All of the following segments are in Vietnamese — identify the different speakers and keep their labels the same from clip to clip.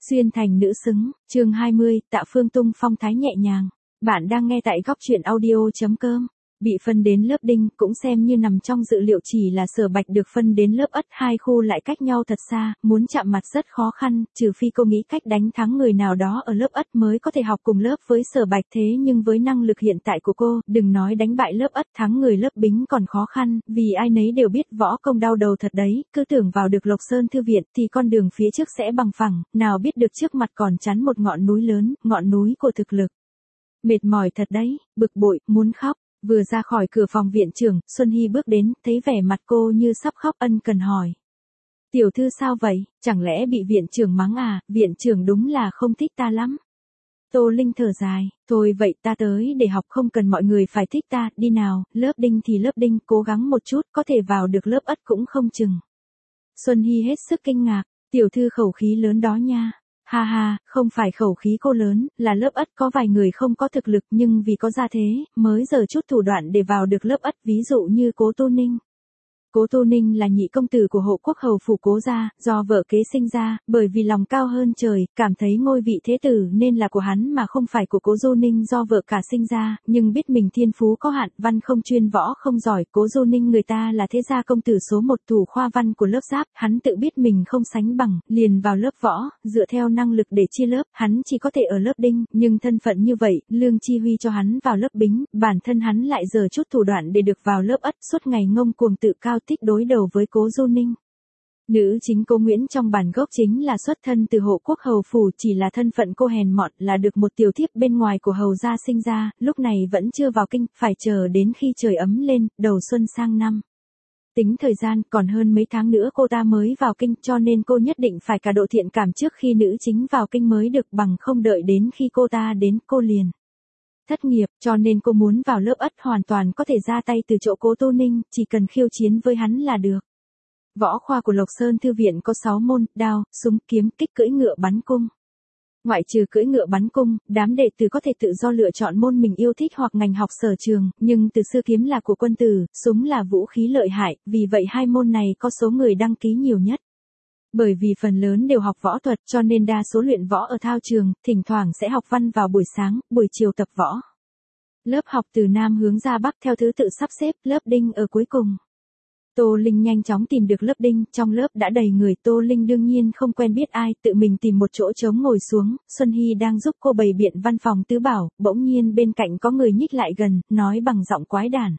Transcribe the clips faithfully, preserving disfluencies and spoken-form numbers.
Speaker 1: Xuyên thành nữ xứng, chương hai mươi, Tạ Phương Tung phong thái nhẹ nhàng. Bạn đang nghe tại góc truyện audio.com. Bị phân đến lớp đinh cũng xem như nằm trong dự liệu, chỉ là Sở Bạch được phân đến lớp ất, hai khu lại cách nhau thật xa, muốn chạm mặt rất khó khăn, trừ phi cô nghĩ cách đánh thắng người nào đó ở lớp ất mới có thể học cùng lớp với Sở Bạch. Thế nhưng với năng lực hiện tại của cô, đừng nói đánh bại lớp ất, thắng người lớp bính còn khó khăn, vì ai nấy đều biết võ công đau đầu thật đấy, cứ tưởng vào được Lộc Sơn Thư viện thì con đường phía trước sẽ bằng phẳng, nào biết được trước mặt còn chắn một ngọn núi lớn, ngọn núi của thực lực. Mệt mỏi thật đấy, bực bội, muốn khóc. Vừa ra khỏi cửa phòng viện trưởng, Xuân Hy bước đến, thấy vẻ mặt cô như sắp khóc, ân cần hỏi. Tiểu thư sao vậy, chẳng lẽ bị viện trưởng mắng à, viện trưởng đúng là không thích ta lắm. Tô Linh thở dài, thôi vậy ta tới để học, không cần mọi người phải thích ta, đi nào, lớp đinh thì lớp đinh, cố gắng một chút, có thể vào được lớp ất cũng không chừng. Xuân Hy hết sức kinh ngạc, tiểu thư khẩu khí lớn đó nha. Ha ha, không phải khẩu khí cô lớn, là lớp ất có vài người không có thực lực nhưng vì có gia thế, mới giở chút thủ đoạn để vào được lớp ất, ví dụ như Cố Tu Ninh. Cố Tu Ninh là nhị công tử của hộ quốc hầu phủ Cố gia, do vợ kế sinh ra, bởi vì lòng cao hơn trời, cảm thấy ngôi vị thế tử nên là của hắn mà không phải của Cố Du Ninh do vợ cả sinh ra, nhưng biết mình thiên phú có hạn, văn không chuyên võ không giỏi, Cố Du Ninh người ta là thế gia công tử số một thủ khoa văn của lớp Giáp, hắn tự biết mình không sánh bằng, liền vào lớp võ, dựa theo năng lực để chia lớp, hắn chỉ có thể ở lớp đinh, nhưng thân phận như vậy, Lương Chi Huy cho hắn vào lớp bính, bản thân hắn lại giở chút thủ đoạn để được vào lớp ất, suốt ngày ngông cuồng tự cao tích đối đầu với Cố Du Ninh. Nữ chính Cố Nguyễn trong bản gốc chính là xuất thân từ hộ quốc hầu phủ, chỉ là thân phận cô hèn mọn, là được một tiểu thiếp bên ngoài của hầu gia sinh ra, lúc này vẫn chưa vào kinh, phải chờ đến khi trời ấm lên, đầu xuân sang năm. Tính thời gian, còn hơn mấy tháng nữa cô ta mới vào kinh, cho nên cô nhất định phải cả độ thiện cảm trước khi nữ chính vào kinh mới được, bằng không đợi đến khi cô ta đến, cô liền thất nghiệp, cho nên cô muốn vào lớp ất hoàn toàn có thể ra tay từ chỗ Cố Tu Ninh, chỉ cần khiêu chiến với hắn là được. Võ khoa của Lộc Sơn Thư viện có sáu môn, đao, súng, kiếm, kích, cưỡi ngựa, bắn cung. Ngoại trừ cưỡi ngựa bắn cung, đám đệ tử có thể tự do lựa chọn môn mình yêu thích hoặc ngành học sở trường, nhưng từ xưa kiếm là của quân tử, súng là vũ khí lợi hại, vì vậy hai môn này có số người đăng ký nhiều nhất. Bởi vì phần lớn đều học võ thuật cho nên đa số luyện võ ở thao trường, thỉnh thoảng sẽ học văn vào buổi sáng, buổi chiều tập võ. Lớp học từ Nam hướng ra Bắc theo thứ tự sắp xếp, lớp đinh ở cuối cùng. Tô Linh nhanh chóng tìm được lớp đinh, trong lớp đã đầy người, Tô Linh đương nhiên không quen biết ai, tự mình tìm một chỗ trống ngồi xuống, Xuân Hy đang giúp cô bày biện văn phòng tứ bảo, bỗng nhiên bên cạnh có người nhích lại gần, nói bằng giọng quái đản.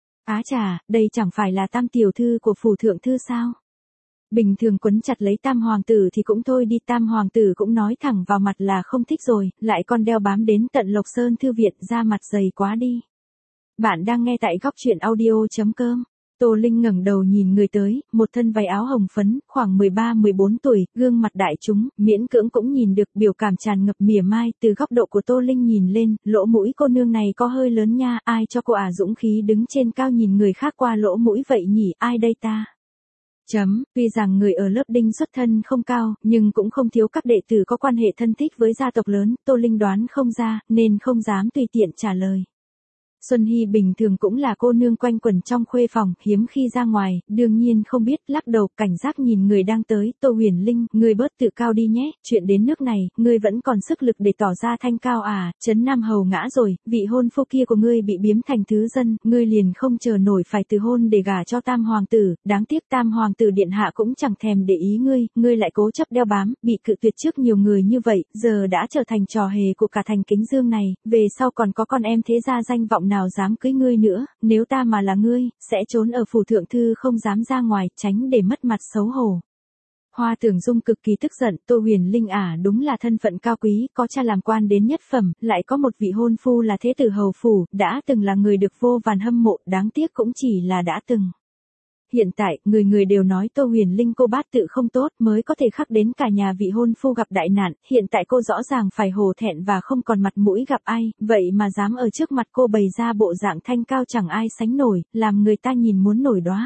Speaker 1: Á chà, đây chẳng phải là Tam tiểu thư của phủ thượng thư sao? Bình thường quấn chặt lấy Tam hoàng tử thì cũng thôi đi, Tam hoàng tử cũng nói thẳng vào mặt là không thích rồi, lại còn đeo bám đến tận Lộc Sơn Thư viện, ra mặt dày quá đi. Bạn đang nghe tại góc truyện audio.com. Tô Linh ngẩng đầu nhìn người tới, một thân váy áo hồng phấn, khoảng mười ba mười bốn tuổi, gương mặt đại chúng, miễn cưỡng cũng nhìn được, biểu cảm tràn ngập mỉa mai, từ góc độ của Tô Linh nhìn lên, lỗ mũi cô nương này có hơi lớn nha, ai cho cô ả dũng khí đứng trên cao nhìn người khác qua lỗ mũi vậy nhỉ, ai đây ta? Chấm, tuy rằng người ở lớp đinh xuất thân không cao, nhưng cũng không thiếu các đệ tử có quan hệ thân thích với gia tộc lớn, Tô Linh đoán không ra, nên không dám tùy tiện trả lời. Xuân Hy bình thường cũng là cô nương quanh quẩn trong khuê phòng, hiếm khi ra ngoài, đương nhiên không biết, lắc đầu, cảnh giác nhìn người đang tới, Tô Huyền Linh, ngươi bớt tự cao đi nhé, chuyện đến nước này, ngươi vẫn còn sức lực để tỏ ra thanh cao à, Trấn Nam Hầu ngã rồi, vị hôn phu kia của ngươi bị biếm thành thứ dân, ngươi liền không chờ nổi phải từ hôn để gả cho Tam hoàng tử, đáng tiếc Tam hoàng tử điện hạ cũng chẳng thèm để ý ngươi, ngươi lại cố chấp đeo bám, bị cự tuyệt trước nhiều người như vậy, giờ đã trở thành trò hề của cả thành Kính Dương này, về sau còn có con em thế gia danh vọng nào dám cưới ngươi nữa, nếu ta mà là ngươi, sẽ trốn ở phủ thượng thư không dám ra ngoài, tránh để mất mặt xấu hổ. Hoa Tưởng Dung cực kỳ tức giận, Tô Huyền Linh ả đúng là thân phận cao quý, có cha làm quan đến nhất phẩm, lại có một vị hôn phu là thế tử hầu phủ, đã từng là người được vô vàn hâm mộ, đáng tiếc cũng chỉ là đã từng. Hiện tại, người người đều nói Tô Huyền Linh cô bát tự không tốt mới có thể khắc đến cả nhà vị hôn phu gặp đại nạn, hiện tại cô rõ ràng phải hổ thẹn và không còn mặt mũi gặp ai, vậy mà dám ở trước mặt cô bày ra bộ dạng thanh cao chẳng ai sánh nổi, làm người ta nhìn muốn nổi đóa.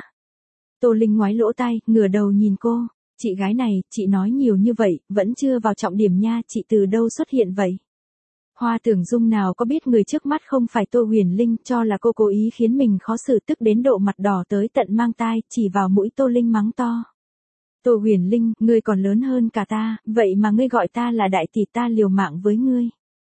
Speaker 1: Tô Linh ngoái lỗ tai, ngửa đầu nhìn cô, chị gái này, chị nói nhiều như vậy, vẫn chưa vào trọng điểm nha, chị từ đâu xuất hiện vậy? Hoa Tưởng Dung nào có biết người trước mắt không phải Tô Huyền Linh, cho là cô cố ý khiến mình khó xử, tức đến độ mặt đỏ tới tận mang tai, chỉ vào mũi Tô Linh mắng to. Tô Huyền Linh, ngươi còn lớn hơn cả ta, vậy mà ngươi gọi ta là đại tỷ, ta liều mạng với ngươi.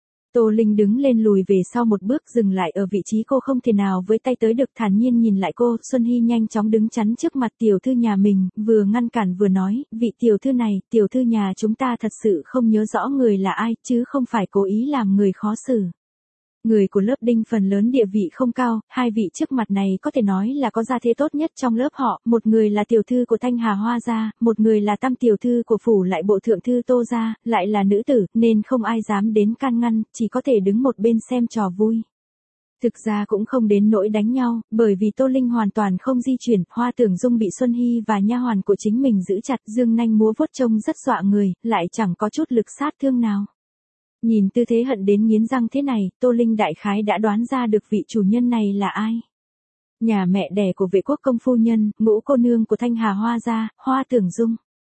Speaker 1: Tô Linh đứng lên lùi về sau một bước, dừng lại ở vị trí cô không thể nào với tay tới được, thản nhiên nhìn lại cô. Xuân Hy nhanh chóng đứng chắn trước mặt tiểu thư nhà mình, vừa ngăn cản vừa nói, vị tiểu thư này, tiểu thư nhà chúng ta thật sự không nhớ rõ người là ai, chứ không phải cố ý làm người khó xử. Người của lớp Đinh phần lớn địa vị không cao, hai vị trước mặt này có thể nói là có gia thế tốt nhất trong lớp họ, một người là tiểu thư của Thanh Hà Hoa gia, một người là tam tiểu thư của phủ lại bộ thượng thư Tô gia, lại là nữ tử, nên không ai dám đến can ngăn, chỉ có thể đứng một bên xem trò vui. Thực ra cũng không đến nỗi đánh nhau, bởi vì Tô Linh hoàn toàn không di chuyển, Hoa Tưởng Dung bị Xuân Hy và nha hoàn của chính mình giữ chặt, dương nanh múa vuốt trông rất dọa người, lại chẳng có chút lực sát thương nào. Nhìn tư thế hận đến nghiến răng thế này, Tô Linh đại khái đã đoán ra được vị chủ nhân này là ai. Nhà mẹ đẻ của Vệ Quốc công phu nhân, ngũ cô nương của Thanh Hà Hoa gia, Hoa Tưởng Dung.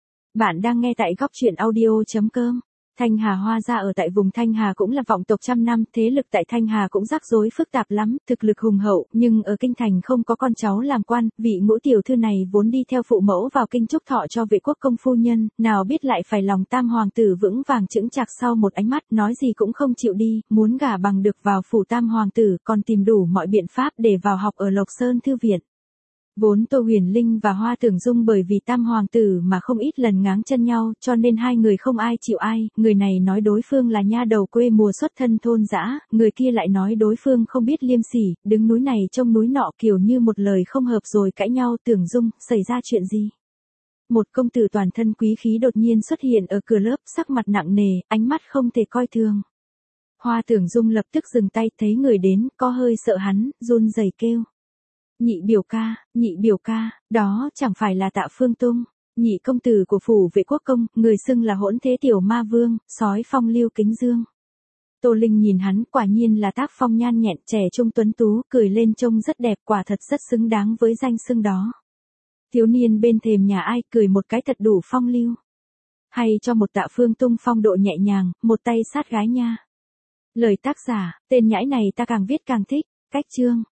Speaker 1: Bạn đang nghe tại góc truyện audio chấm com. Thanh Hà Hoa gia ở tại vùng Thanh Hà cũng là vọng tộc trăm năm, thế lực tại Thanh Hà cũng rắc rối phức tạp lắm, thực lực hùng hậu, nhưng ở kinh thành không có con cháu làm quan, vị ngũ tiểu thư này vốn đi theo phụ mẫu vào kinh chúc thọ cho Vệ Quốc công phu nhân, nào biết lại phải lòng tam hoàng tử vững vàng chững chạc sau một ánh mắt, nói gì cũng không chịu đi, muốn gả bằng được vào phủ tam hoàng tử, còn tìm đủ mọi biện pháp để vào học ở Lộc Sơn thư viện. Vốn Tô Huyền Linh và Hoa Tưởng Dung bởi vì tam hoàng tử mà không ít lần ngáng chân nhau, cho nên hai người không ai chịu ai, người này nói đối phương là nha đầu quê mùa xuất thân thôn dã, người kia lại nói đối phương không biết liêm sỉ, đứng núi này trông núi nọ, kiểu như một lời không hợp rồi cãi nhau. Tưởng Dung, xảy ra chuyện gì? Một công tử toàn thân quý khí đột nhiên xuất hiện ở cửa lớp, sắc mặt nặng nề, ánh mắt không thể coi thường. Hoa Tưởng Dung lập tức dừng tay, thấy người đến, có hơi sợ hắn, run rẩy kêu. Nhị biểu ca, nhị biểu ca, đó chẳng phải là Tạ Phương Tung, nhị công tử của phủ Vệ Quốc công, người xưng là hỗn thế tiểu ma vương, sói phong lưu kính dương. Tô Linh nhìn hắn, quả nhiên là tác phong nhan nhẹn, trẻ trung tuấn tú, cười lên trông rất đẹp, quả thật rất xứng đáng với danh xưng đó. Thiếu niên bên thềm nhà ai, cười một cái thật đủ phong lưu. Hay cho một Tạ Phương Tung phong độ nhẹ nhàng, một tay sát gái nha. Lời tác giả, tên nhãi này ta càng viết càng thích, cách chương.